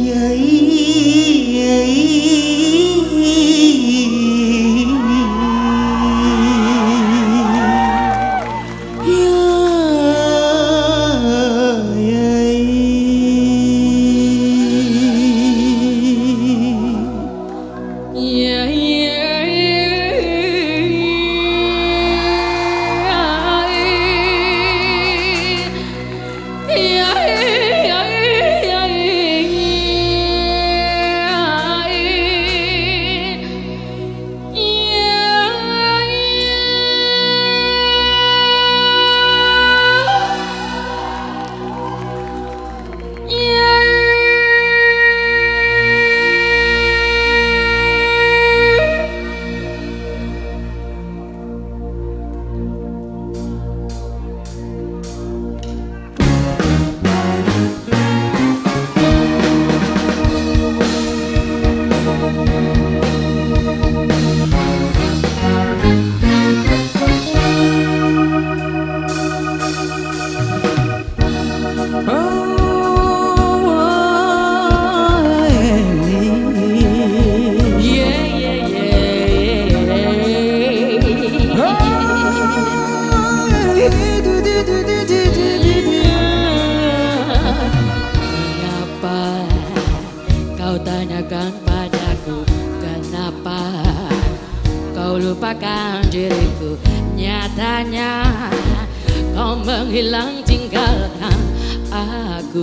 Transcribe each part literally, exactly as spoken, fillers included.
Tanyakan padaku, kenapa kau lupakan diriku? Nyatanya kau menghilang tinggalkan aku.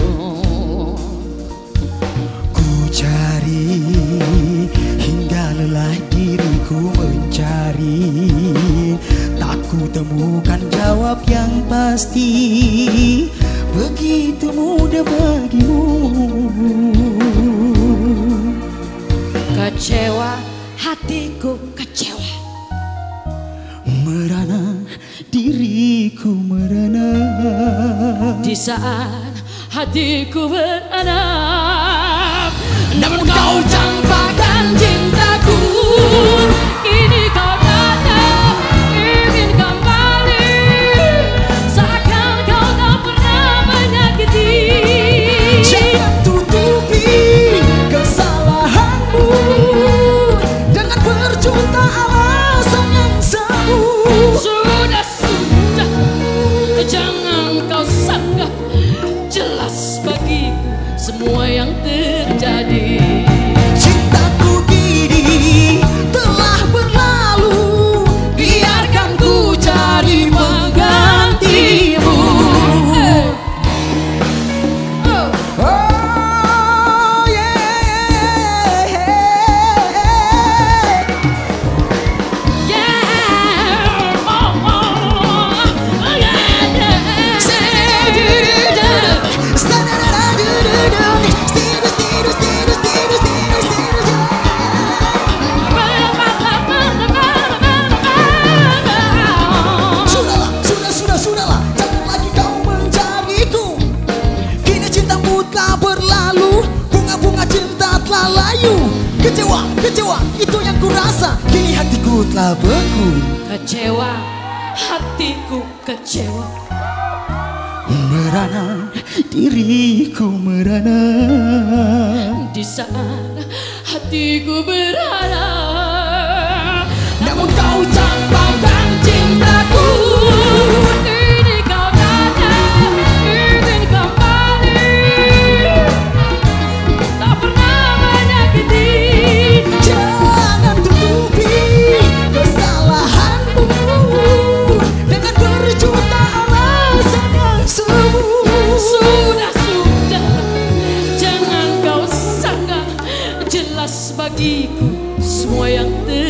Ku cari hingga lelah diriku mencari, tak ku temukan jawab yang pasti. Begitu mudah bagimu. Kecewa, hatiku kecewa. Merana, diriku merana. Di saat hatiku beradab, namun kau campakkan cintaku. Kini kau datang, ingin kembali, seakan kau tak pernah menyakiti. Jangan tutupi kesalahanmu dengan berjuta alasan yang semu. Sudah, sudah, jangan kau sanggah. Jelas bagiku semua yang terjadi. Cintaku kini telah berlalu, biarkan ku cari penggantimu. Hey. Oh. Oh yeah, Yeah. Oh, oh, oh, yeah, yeah. Sudahlah, sudah, sudah, sudahlah, jangan lagi kau mencariku. Kini cintamu telah berlalu, bunga-bunga cinta telah layu. Kecewa, kecewa, itu yang ku rasa. Kini hatiku telah beku. Kecewa, hatiku kecewa. Merana, diriku merana. Di saat hatiku berada, Namun kau campakkan cintaku. Kini kau datang, ingin kembali, tak pernah menyakiti. Jangan tutupi kesalahanmu dengan berjuta alasan yang semu. Sudah, sudah, jangan kau sanggah. Jelas bagiku semua yang terjadi.